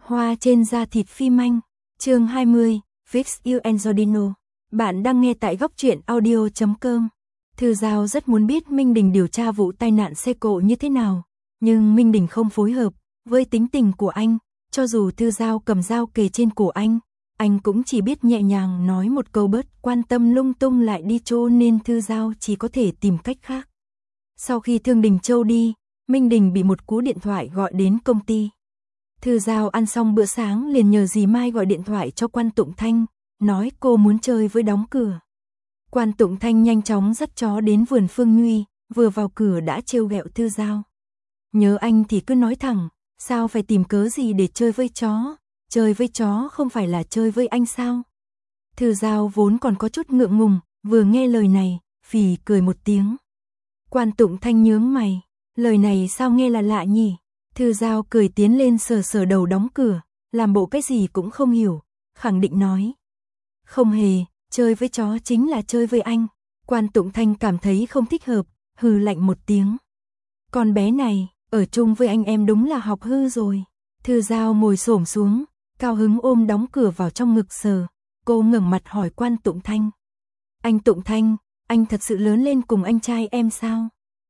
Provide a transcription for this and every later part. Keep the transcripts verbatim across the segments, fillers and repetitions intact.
Hoa trên da thịt phim Anh, chương hai mươi, Fix You and Giordino. Bạn đang nghe tại góc truyện audio chấm com. Thư Giao rất muốn biết Minh Đình điều tra vụ tai nạn xe cộ như thế nào, nhưng Minh Đình không phối hợp với tính tình của anh, cho dù Thư Giao cầm dao kề trên cổ anh, anh cũng chỉ biết nhẹ nhàng nói một câu bớt quan tâm lung tung lại đi cho nên Thư Giao chỉ có thể tìm cách khác. Sau khi Thương Đình Châu đi, Minh Đình bị một cú điện thoại gọi đến công ty. Thư Giao ăn xong bữa sáng liền nhờ dì Mai gọi điện thoại cho Quan Tụng Thanh, nói cô muốn chơi với đóng cửa. Quan Tụng Thanh nhanh chóng dắt chó đến vườn Phương Nhuy, vừa vào cửa đã trêu ghẹo Thư Giao. Nhớ anh thì cứ nói thẳng, sao phải tìm cớ gì để chơi với chó, chơi với chó không phải là chơi với anh sao? Thư Giao vốn còn có chút ngượng ngùng, vừa nghe lời này, phì cười một tiếng. Quan Tụng Thanh nhướng mày, lời này sao nghe là lạ nhỉ? Thư Giao cười tiến lên sờ sờ đầu đóng cửa, làm bộ cái gì cũng không hiểu, khẳng định nói. Không hề, chơi với chó chính là chơi với anh. Quan Tụng Thanh cảm thấy không thích hợp, hừ lạnh một tiếng. Con bé này, ở chung với anh em đúng là học hư rồi. Thư Giao ngồi xổm xuống, cao hứng ôm đóng cửa vào trong ngực sờ. Cô ngẩng mặt hỏi Quan Tụng Thanh. Anh Tụng Thanh, anh thật sự lớn lên cùng anh trai em sao?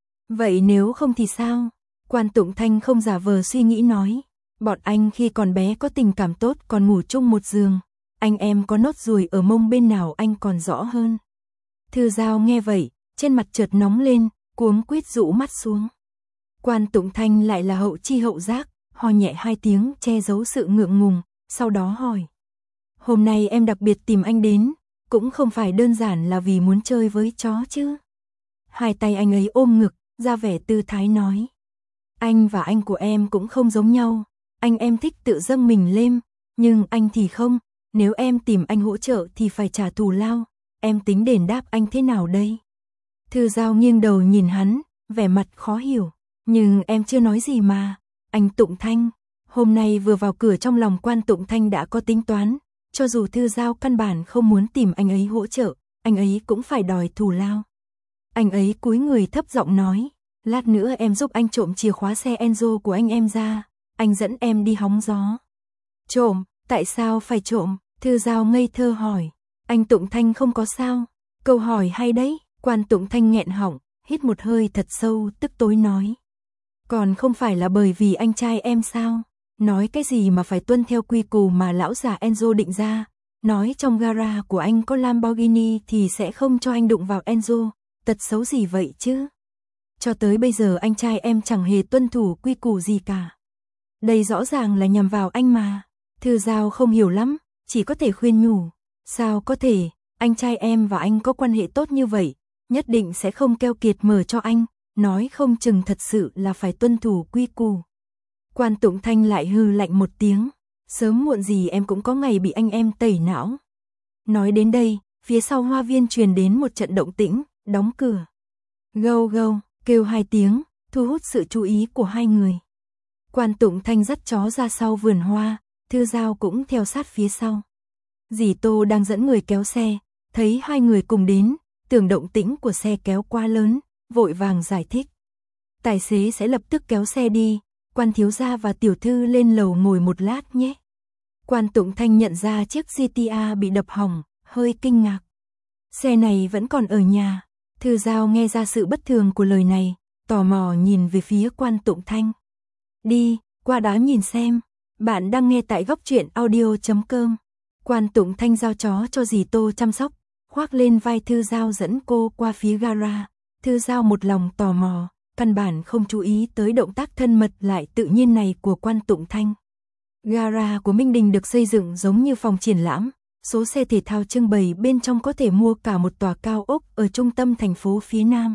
Vậy nếu không thì sao? Quan Tụng Thanh không giả vờ suy nghĩ nói. Bọn anh khi còn bé có tình cảm tốt còn ngủ chung một giường. Anh em có nốt ruồi ở mông bên nào anh còn rõ hơn. Thư Giao nghe vậy, trên mặt chợt nóng lên, cuống quýt rũ mắt xuống. Quan Tụng Thanh lại là hậu chi hậu giác, ho nhẹ hai tiếng che giấu sự ngượng ngùng, sau đó hỏi. Hôm nay em đặc biệt tìm anh đến, cũng không phải đơn giản là vì muốn chơi với chó chứ. Hai tay anh ấy ôm ngực, ra vẻ tư thái nói. Anh và anh của em cũng không giống nhau, anh em thích tự dâng mình lên, nhưng anh thì không, nếu em tìm anh hỗ trợ thì phải trả thù lao, em tính đền đáp anh thế nào đây? Thư Giao nghiêng đầu nhìn hắn, vẻ mặt khó hiểu, nhưng em chưa nói gì mà, anh Tụng Thanh. Hôm nay vừa vào cửa trong lòng Quan Tụng Thanh đã có tính toán, cho dù Thư Giao căn bản không muốn tìm anh ấy hỗ trợ, anh ấy cũng phải đòi thù lao. Anh ấy cúi người thấp giọng nói. Lát nữa em giúp anh trộm chìa khóa xe Enzo của anh em ra, anh dẫn em đi hóng gió. Trộm, tại sao phải trộm? Thư Giao ngây thơ hỏi. Anh Tụng Thanh không có sao? Câu hỏi hay đấy. Quan Tụng Thanh nghẹn họng, hít một hơi thật sâu, tức tối nói. Còn không phải là bởi vì anh trai em sao? Nói cái gì mà phải tuân theo quy củ mà lão già Enzo định ra? Nói trong gara của anh có Lamborghini thì sẽ không cho anh đụng vào Enzo, tật xấu gì vậy chứ? Cho tới bây giờ anh trai em chẳng hề tuân thủ quy củ gì cả. Đây rõ ràng là nhằm vào anh mà. Thư Giao không hiểu lắm, chỉ có thể khuyên nhủ. Sao có thể, anh trai em và anh có quan hệ tốt như vậy, nhất định sẽ không keo kiệt mở cho anh, nói không chừng thật sự là phải tuân thủ quy củ. Quan Tụng Thanh lại hừ lạnh một tiếng, sớm muộn gì em cũng có ngày bị anh em tẩy não. Nói đến đây, phía sau hoa viên truyền đến một trận động tĩnh, đóng cửa. Gâu gâu. Kêu hai tiếng, thu hút sự chú ý của hai người. Quan Tụng Thanh dắt chó ra sau vườn hoa, Thư Giao cũng theo sát phía sau. Dì Tô đang dẫn người kéo xe, thấy hai người cùng đến, tưởng động tĩnh của xe kéo quá lớn, vội vàng giải thích. Tài xế sẽ lập tức kéo xe đi, Quan thiếu gia và tiểu thư lên lầu ngồi một lát nhé. Quan Tụng Thanh nhận ra chiếc giê tê a bị đập hỏng, hơi kinh ngạc. Xe này vẫn còn ở nhà. Thư Giao nghe ra sự bất thường của lời này, tò mò nhìn về phía Quan Tụng Thanh. Đi, qua đó nhìn xem. Bạn đang nghe tại góc truyện audio chấm com. Quan Tụng Thanh giao chó cho dì Tô chăm sóc, khoác lên vai Thư Giao dẫn cô qua phía gara. Thư Giao một lòng tò mò, căn bản không chú ý tới động tác thân mật lại tự nhiên này của Quan Tụng Thanh. Gara của Minh Đình được xây dựng giống như phòng triển lãm. Số xe thể thao trưng bày bên trong có thể mua cả một tòa cao ốc ở trung tâm thành phố phía Nam.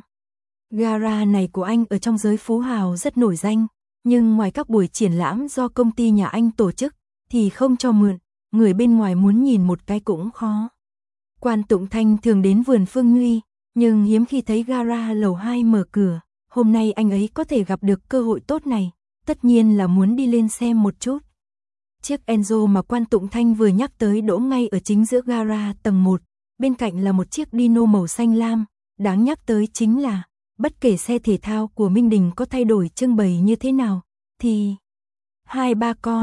Gara này của anh ở trong giới phú hào rất nổi danh, nhưng ngoài các buổi triển lãm do công ty nhà anh tổ chức, thì không cho mượn, người bên ngoài muốn nhìn một cái cũng khó. Quan Tụng Thanh thường đến vườn Phương Nhuy, nhưng hiếm khi thấy gara lầu hai mở cửa, hôm nay anh ấy có thể gặp được cơ hội tốt này, tất nhiên là muốn đi lên xem một chút. Chiếc Enzo mà Quan Tụng Thanh vừa nhắc tới đỗ ngay ở chính giữa gara tầng một, bên cạnh là một chiếc Dino màu xanh lam, đáng nhắc tới chính là, bất kể xe thể thao của Minh Đình có thay đổi trưng bày như thế nào, thì hai ba con,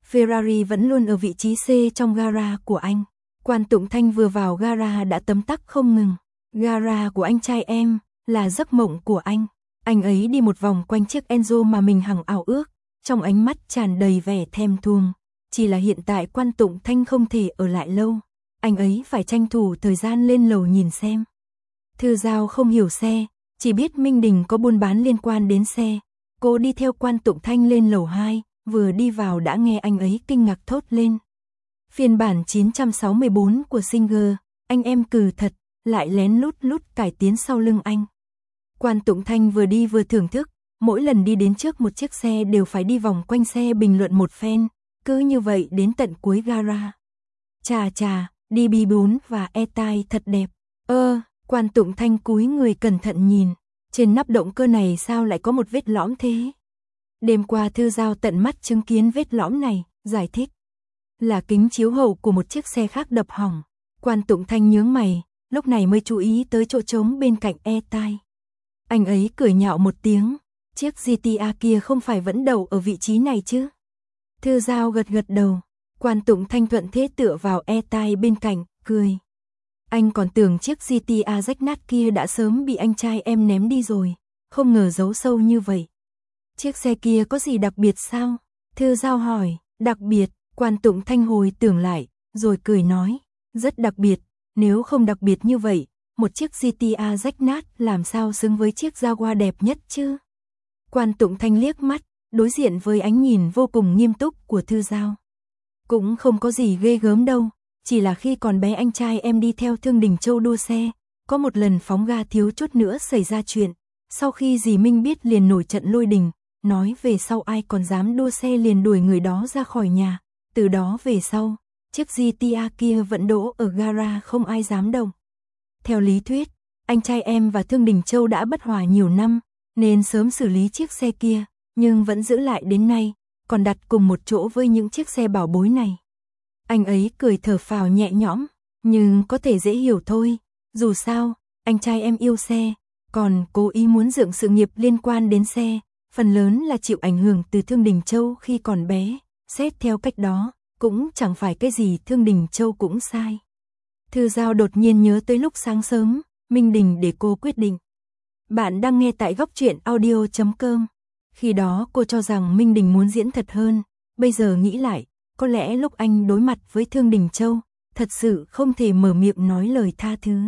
Ferrari vẫn luôn ở vị trí C trong gara của anh. Quan Tụng Thanh vừa vào gara đã tấm tắc không ngừng. Gara của anh trai em, là giấc mộng của anh. Anh ấy đi một vòng quanh chiếc Enzo mà mình hằng ao ước, trong ánh mắt tràn đầy vẻ thèm thuồng. Chỉ là hiện tại Quan Tụng Thanh không thể ở lại lâu. Anh ấy phải tranh thủ thời gian lên lầu nhìn xem. Thư Giao không hiểu xe, chỉ biết Minh Đình có buôn bán liên quan đến xe. Cô đi theo Quan Tụng Thanh lên lầu hai, vừa đi vào đã nghe anh ấy kinh ngạc thốt lên. Phiên bản chín trăm sáu mươi tư của Singer, anh em cừ thật, lại lén lút lút cải tiến sau lưng anh. Quan Tụng Thanh vừa đi vừa thưởng thức, mỗi lần đi đến trước một chiếc xe đều phải đi vòng quanh xe bình luận một phen, cứ như vậy đến tận cuối gara. Chà chà, đê bê bốn và E-Type thật đẹp. Ơ, Quan Tụng Thanh cúi người cẩn thận nhìn, trên nắp động cơ này sao lại có một vết lõm thế? Đêm qua Thư Giao tận mắt chứng kiến vết lõm này, giải thích. Là kính chiếu hậu của một chiếc xe khác đập hỏng. Quan Tụng Thanh nhướng mày, lúc này mới chú ý tới chỗ trống bên cạnh E-Type. Anh ấy cười nhạo một tiếng, chiếc giê tê a kia không phải vẫn đậu ở vị trí này chứ? Thư Giao gật gật đầu, Quan Tụng Thanh thuận thế tựa vào E-Type bên cạnh, cười. Anh còn tưởng chiếc giê tê a rách nát kia đã sớm bị anh trai em ném đi rồi, không ngờ giấu sâu như vậy. Chiếc xe kia có gì đặc biệt sao? Thư Giao hỏi, đặc biệt, Quan Tụng Thanh hồi tưởng lại, rồi cười nói, rất đặc biệt, nếu không đặc biệt như vậy, một chiếc giê tê a rách nát làm sao xứng với chiếc Jaguar đẹp nhất chứ? Quan Tụng Thanh liếc mắt, đối diện với ánh nhìn vô cùng nghiêm túc của Thư Giao. Cũng không có gì ghê gớm đâu, chỉ là khi còn bé anh trai em đi theo Thương Đình Châu đua xe, có một lần phóng ga thiếu chút nữa xảy ra chuyện, sau khi dì Minh biết liền nổi trận lôi đình, nói về sau ai còn dám đua xe liền đuổi người đó ra khỏi nhà, từ đó về sau, chiếc giê tê a kia vẫn đỗ ở gara không ai dám động. Theo lý thuyết, anh trai em và Thương Đình Châu đã bất hòa nhiều năm, nên sớm xử lý chiếc xe kia, nhưng vẫn giữ lại đến nay, còn đặt cùng một chỗ với những chiếc xe bảo bối này. Anh ấy cười thở phào nhẹ nhõm, nhưng có thể dễ hiểu thôi, dù sao, anh trai em yêu xe, còn cố ý muốn dựng sự nghiệp liên quan đến xe, phần lớn là chịu ảnh hưởng từ Thương Đình Châu khi còn bé, xét theo cách đó, cũng chẳng phải cái gì Thương Đình Châu cũng sai. Thư Giao đột nhiên nhớ tới lúc sáng sớm, Minh Đình để cô quyết định. Bạn đang nghe tại góc truyện audio chấm com. Khi đó cô cho rằng Minh Đình muốn diễn thật hơn, bây giờ nghĩ lại, có lẽ lúc anh đối mặt với Thương Đình Châu, thật sự không thể mở miệng nói lời tha thứ.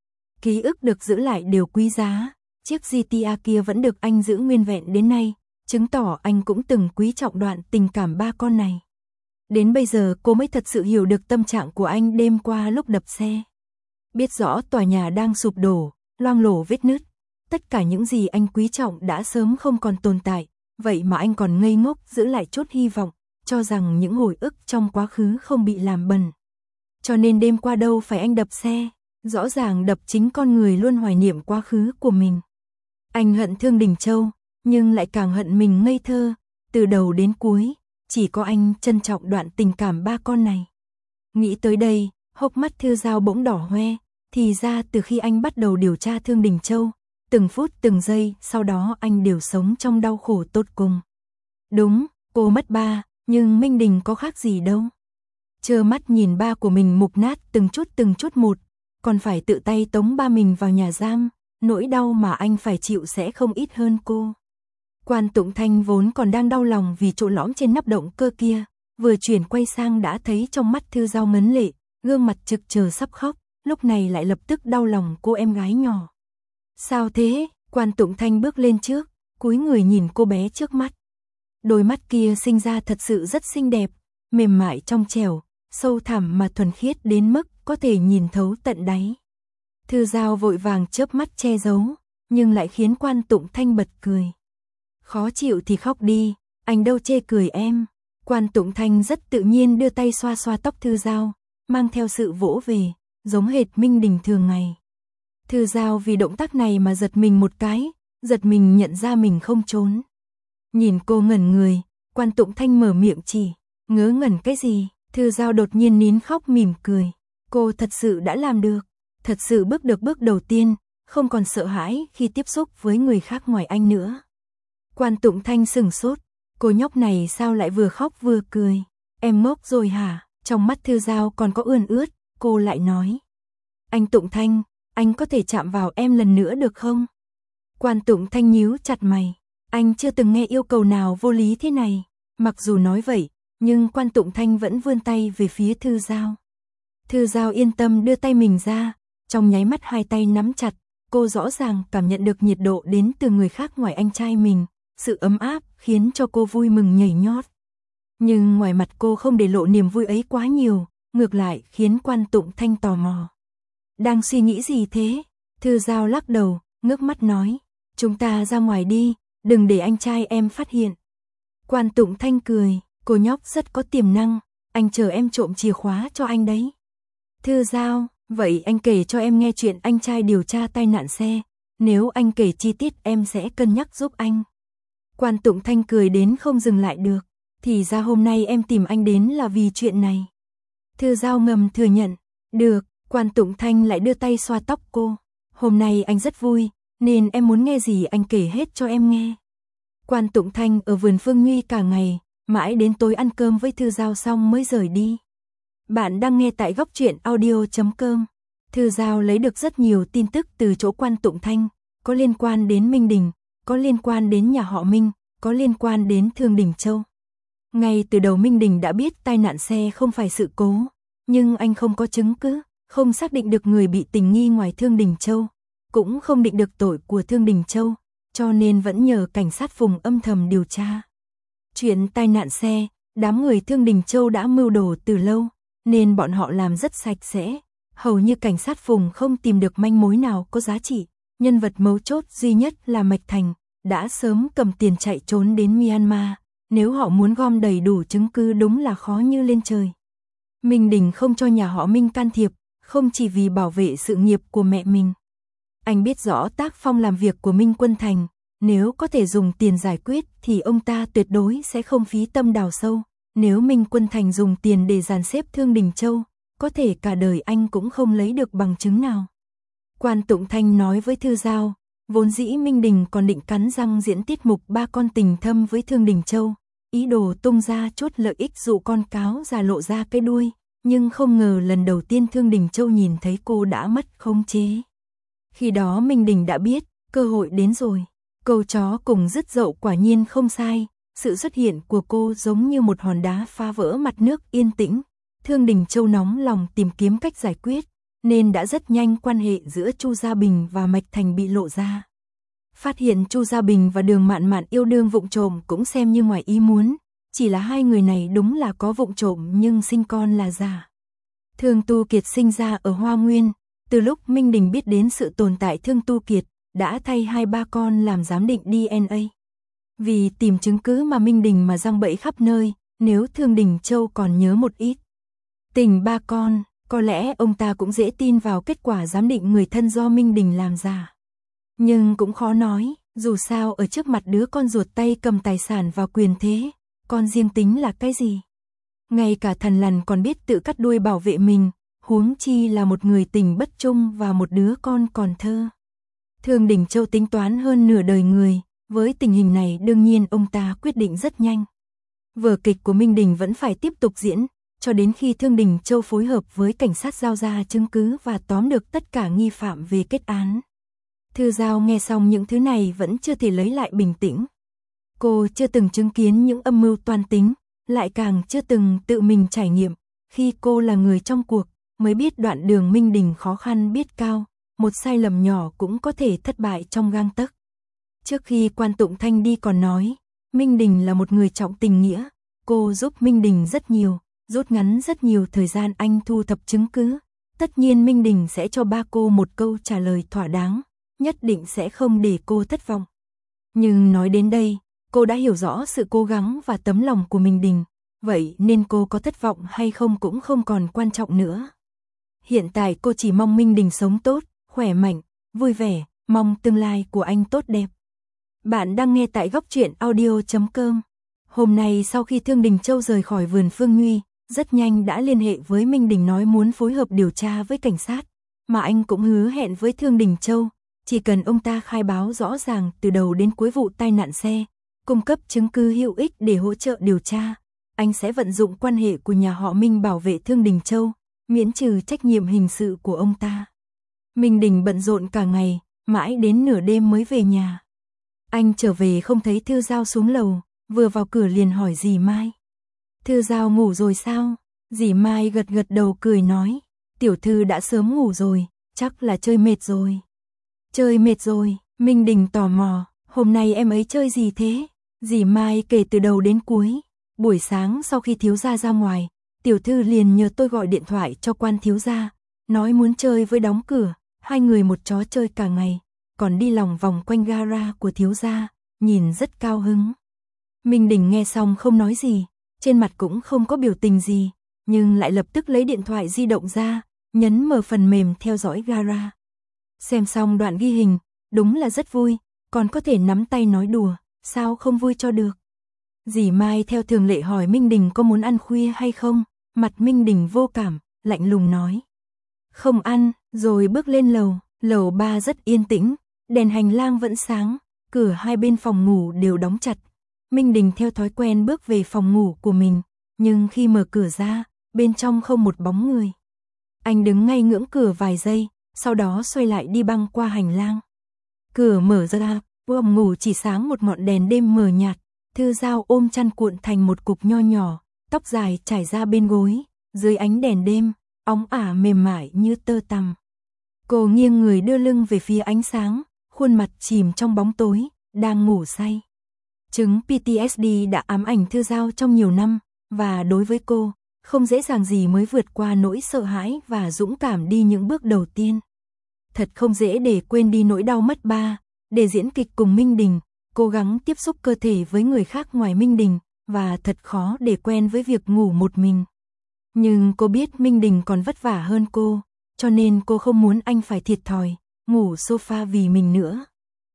Ký ức được giữ lại đều quý giá, chiếc giê tê a kia vẫn được anh giữ nguyên vẹn đến nay, chứng tỏ anh cũng từng quý trọng đoạn tình cảm ba con này. Đến bây giờ cô mới thật sự hiểu được tâm trạng của anh đêm qua lúc đập xe. Biết rõ tòa nhà đang sụp đổ, loang lổ vết nứt, tất cả những gì anh quý trọng đã sớm không còn tồn tại, vậy mà anh còn ngây ngốc giữ lại chút hy vọng, cho rằng những hồi ức trong quá khứ không bị làm bẩn. Cho nên đêm qua đâu phải anh đập xe, rõ ràng đập chính con người luôn hoài niệm quá khứ của mình. Anh hận Thương Đình Châu, nhưng lại càng hận mình ngây thơ, từ đầu đến cuối, chỉ có anh trân trọng đoạn tình cảm ba con này. Nghĩ tới đây, hốc mắt Thư Giao bỗng đỏ hoe, thì ra từ khi anh bắt đầu điều tra Thương Đình Châu, từng phút từng giây sau đó anh đều sống trong đau khổ tột cùng. Đúng, cô mất ba, nhưng Minh Đình có khác gì đâu. Trơ mắt nhìn ba của mình mục nát từng chút từng chút một, còn phải tự tay tống ba mình vào nhà giam, nỗi đau mà anh phải chịu sẽ không ít hơn cô. Quan Tụng Thanh vốn còn đang đau lòng vì chỗ lõm trên nắp động cơ kia, vừa chuyển quay sang đã thấy trong mắt Thư Giao ngấn lệ, gương mặt trực chờ sắp khóc, lúc này lại lập tức đau lòng cô em gái nhỏ. Sao thế? Quan Tụng Thanh bước lên trước, cúi người nhìn cô bé trước mắt. Đôi mắt kia sinh ra thật sự rất xinh đẹp, mềm mại trong trẻo, sâu thẳm mà thuần khiết đến mức có thể nhìn thấu tận đáy. Thư Giao vội vàng chớp mắt che giấu, nhưng lại khiến Quan Tụng Thanh bật cười. Khó chịu thì khóc đi, anh đâu chê cười em. Quan Tụng Thanh rất tự nhiên đưa tay xoa xoa tóc Thư Giao, mang theo sự vỗ về, giống hệt Minh Đình thường ngày. Thư Giao vì động tác này mà giật mình một cái, giật mình nhận ra mình không trốn. Nhìn cô ngẩn người, Quan Tụng Thanh mở miệng chỉ, ngớ ngẩn cái gì? Thư Giao đột nhiên nín khóc mỉm cười. Cô thật sự đã làm được, thật sự bước được bước đầu tiên, không còn sợ hãi khi tiếp xúc với người khác ngoài anh nữa. Quan Tụng Thanh sửng sốt, cô nhóc này sao lại vừa khóc vừa cười? Em ngốc rồi hả? Trong mắt Thư Giao còn có ươn ướt, cô lại nói. Anh Tụng Thanh, anh có thể chạm vào em lần nữa được không? Quan Tụng Thanh nhíu chặt mày. Anh chưa từng nghe yêu cầu nào vô lý thế này. Mặc dù nói vậy, nhưng Quan Tụng Thanh vẫn vươn tay về phía Thư Giao. Thư Giao yên tâm đưa tay mình ra, trong nháy mắt hai tay nắm chặt, cô rõ ràng cảm nhận được nhiệt độ đến từ người khác ngoài anh trai mình, sự ấm áp khiến cho cô vui mừng nhảy nhót. Nhưng ngoài mặt cô không để lộ niềm vui ấy quá nhiều, ngược lại khiến Quan Tụng Thanh tò mò. Đang suy nghĩ gì thế? Thư Giao lắc đầu, ngước mắt nói, chúng ta ra ngoài đi, đừng để anh trai em phát hiện. Quan Tụng Thanh cười, cô nhóc rất có tiềm năng, anh chờ em trộm chìa khóa cho anh đấy. Thư Giao, vậy anh kể cho em nghe chuyện anh trai điều tra tai nạn xe, nếu anh kể chi tiết em sẽ cân nhắc giúp anh. Quan Tụng Thanh cười đến không dừng lại được, thì ra hôm nay em tìm anh đến là vì chuyện này. Thư Giao ngầm thừa nhận, được, Quan Tụng Thanh lại đưa tay xoa tóc cô. Hôm nay anh rất vui, nên em muốn nghe gì anh kể hết cho em nghe. Quan Tụng Thanh ở vườn Phương Nguy cả ngày, mãi đến tối ăn cơm với Thư Giao xong mới rời đi. Bạn đang nghe tại góc truyện audio chấm com. Thư Giao lấy được rất nhiều tin tức từ chỗ Quan Tụng Thanh, có liên quan đến Minh Đình, có liên quan đến nhà họ Minh, có liên quan đến Thương Đình Châu. Ngay từ đầu Minh Đình đã biết tai nạn xe không phải sự cố, nhưng anh không có chứng cứ, không xác định được người bị tình nghi ngoài Thương Đình Châu, cũng không định được tội của Thương Đình Châu, cho nên vẫn nhờ cảnh sát vùng âm thầm điều tra. Chuyện tai nạn xe, đám người Thương Đình Châu đã mưu đồ từ lâu, nên bọn họ làm rất sạch sẽ, hầu như cảnh sát vùng không tìm được manh mối nào có giá trị, nhân vật mấu chốt duy nhất là Mạch Thành, đã sớm cầm tiền chạy trốn đến Myanmar, nếu họ muốn gom đầy đủ chứng cứ đúng là khó như lên trời. Minh Đình không cho nhà họ Minh can thiệp, không chỉ vì bảo vệ sự nghiệp của mẹ mình. Anh biết rõ tác phong làm việc của Minh Quân Thành, nếu có thể dùng tiền giải quyết thì ông ta tuyệt đối sẽ không phí tâm đào sâu. Nếu Minh Quân Thành dùng tiền để dàn xếp Thương Đình Châu, có thể cả đời anh cũng không lấy được bằng chứng nào. Quan Tụng Thanh nói với Thư Giao, vốn dĩ Minh Đình còn định cắn răng diễn tiết mục ba con tình thâm với Thương Đình Châu, ý đồ tung ra chút lợi ích dụ con cáo già lộ ra cái đuôi, nhưng không ngờ lần đầu tiên Thương Đình Châu nhìn thấy cô đã mất khống chế. Khi đó Minh Đình đã biết, cơ hội đến rồi. Câu chó cùng dứt dậu quả nhiên không sai, sự xuất hiện của cô giống như một hòn đá phá vỡ mặt nước yên tĩnh. Thương Đình Châu nóng lòng tìm kiếm cách giải quyết, nên đã rất nhanh quan hệ giữa Chu Gia Bình và Mạch Thành bị lộ ra. Phát hiện Chu Gia Bình và Đường Mạn Mạn yêu đương vụng trộm cũng xem như ngoài ý muốn, chỉ là hai người này đúng là có vụng trộm nhưng sinh con là giả. Thương Tu Kiệt sinh ra ở Hoa Nguyên, từ lúc Minh Đình biết đến sự tồn tại Thương Tu Kiệt, đã thay hai ba con làm giám định đê en a. Vì tìm chứng cứ mà Minh Đình mà giăng bẫy khắp nơi, nếu Thương Đình Châu còn nhớ một ít tình ba con, có lẽ ông ta cũng dễ tin vào kết quả giám định người thân do Minh Đình làm giả. Nhưng cũng khó nói, dù sao ở trước mặt đứa con ruột tay cầm tài sản và quyền thế, con riêng tính là cái gì? Ngay cả Thần Lằn còn biết tự cắt đuôi bảo vệ mình, huống chi là một người tình bất trung và một đứa con còn thơ. Thương Đình Châu tính toán hơn nửa đời người, với tình hình này đương nhiên ông ta quyết định rất nhanh. Vở kịch của Minh Đình vẫn phải tiếp tục diễn, cho đến khi Thương Đình Châu phối hợp với cảnh sát giao ra chứng cứ và tóm được tất cả nghi phạm về kết án. Thư Giao nghe xong những thứ này vẫn chưa thể lấy lại bình tĩnh. Cô chưa từng chứng kiến những âm mưu toan tính, lại càng chưa từng tự mình trải nghiệm, khi cô là người trong cuộc, mới biết đoạn đường Minh Đình khó khăn biết cao, một sai lầm nhỏ cũng có thể thất bại trong gang tấc. Trước khi Quan Tụng Thanh đi còn nói, Minh Đình là một người trọng tình nghĩa, cô giúp Minh Đình rất nhiều, rút ngắn rất nhiều thời gian anh thu thập chứng cứ. Tất nhiên Minh Đình sẽ cho ba cô một câu trả lời thỏa đáng, nhất định sẽ không để cô thất vọng. Nhưng nói đến đây, cô đã hiểu rõ sự cố gắng và tấm lòng của Minh Đình, vậy nên cô có thất vọng hay không cũng không còn quan trọng nữa. Hiện tại cô chỉ mong Minh Đình sống tốt, khỏe mạnh, vui vẻ, mong tương lai của anh tốt đẹp. Bạn đang nghe tại góc truyện audio chấm com. Hôm nay sau khi Thương Đình Châu rời khỏi vườn Phương Nguy, rất nhanh đã liên hệ với Minh Đình nói muốn phối hợp điều tra với cảnh sát, mà anh cũng hứa hẹn với Thương Đình Châu, chỉ cần ông ta khai báo rõ ràng từ đầu đến cuối vụ tai nạn xe, cung cấp chứng cứ hữu ích để hỗ trợ điều tra, anh sẽ vận dụng quan hệ của nhà họ Minh bảo vệ Thương Đình Châu, miễn trừ trách nhiệm hình sự của ông ta. Minh Đình bận rộn cả ngày, mãi đến nửa đêm mới về nhà. Anh trở về không thấy Thư Giao xuống lầu, vừa vào cửa liền hỏi dì Mai. Thư Giao ngủ rồi sao? Dì Mai gật gật đầu cười nói, tiểu thư đã sớm ngủ rồi, chắc là chơi mệt rồi. Chơi mệt rồi, Minh Đình tò mò, hôm nay em ấy chơi gì thế? Dì Mai kể từ đầu đến cuối. Buổi sáng sau khi thiếu gia ra ngoài, tiểu thư liền nhờ tôi gọi điện thoại cho quan thiếu gia, nói muốn chơi với đóng cửa, hai người một chó chơi cả ngày, còn đi lòng vòng quanh gara của thiếu gia, nhìn rất cao hứng. Minh Đình nghe xong không nói gì, trên mặt cũng không có biểu tình gì, nhưng lại lập tức lấy điện thoại di động ra, nhấn mở phần mềm theo dõi gara. Xem xong đoạn ghi hình, đúng là rất vui, còn có thể nắm tay nói đùa, sao không vui cho được. Dì Mai theo thường lệ hỏi Minh Đình có muốn ăn khuya hay không, mặt Minh Đình vô cảm, lạnh lùng nói. Không ăn, rồi bước lên lầu, lầu ba rất yên tĩnh, đèn hành lang vẫn sáng, cửa hai bên phòng ngủ đều đóng chặt. Minh Đình theo thói quen bước về phòng ngủ của mình, nhưng khi mở cửa ra, bên trong không một bóng người. Anh đứng ngay ngưỡng cửa vài giây, sau đó xoay lại đi băng qua hành lang. Cửa mở ra, phòng ngủ chỉ sáng một ngọn đèn đêm mờ nhạt, Thư Giao ôm chăn cuộn thành một cục nho nhỏ, tóc dài trải ra bên gối, dưới ánh đèn đêm, óng ả mềm mại như tơ tằm. Cô nghiêng người đưa lưng về phía ánh sáng, khuôn mặt chìm trong bóng tối, đang ngủ say. Chứng pê tê ét đê đã ám ảnh Thư Giao trong nhiều năm, và đối với cô, không dễ dàng gì mới vượt qua nỗi sợ hãi và dũng cảm đi những bước đầu tiên. Thật không dễ để quên đi nỗi đau mất ba, để diễn kịch cùng Minh Đình, cố gắng tiếp xúc cơ thể với người khác ngoài Minh Đình, và thật khó để quen với việc ngủ một mình. Nhưng cô biết Minh Đình còn vất vả hơn cô, cho nên cô không muốn anh phải thiệt thòi, ngủ sofa vì mình nữa.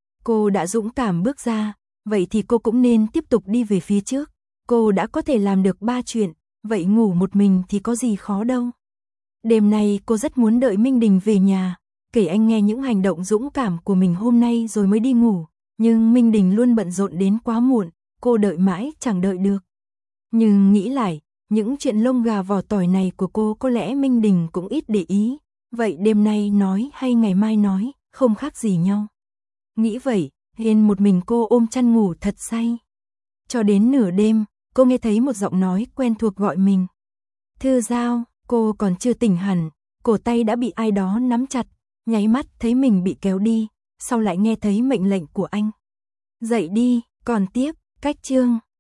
Cô đã dũng cảm bước ra, vậy thì cô cũng nên tiếp tục đi về phía trước. Cô đã có thể làm được ba chuyện, vậy ngủ một mình thì có gì khó đâu. Đêm nay cô rất muốn đợi Minh Đình về nhà, kể anh nghe những hành động dũng cảm của mình hôm nay rồi mới đi ngủ. Nhưng Minh Đình luôn bận rộn đến quá muộn, cô đợi mãi chẳng đợi được. Nhưng nghĩ lại, những chuyện lông gà vỏ tỏi này của cô có lẽ Minh Đình cũng ít để ý. Vậy đêm nay nói hay ngày mai nói, không khác gì nhau. Nghĩ vậy, Hiên một mình cô ôm chăn ngủ thật say. Cho đến nửa đêm, cô nghe thấy một giọng nói quen thuộc gọi mình. Thư Giao, cô còn chưa tỉnh hẳn, cổ tay đã bị ai đó nắm chặt, nháy mắt thấy mình bị kéo đi, sau lại nghe thấy mệnh lệnh của anh. Dậy đi, còn tiếp, cách chương.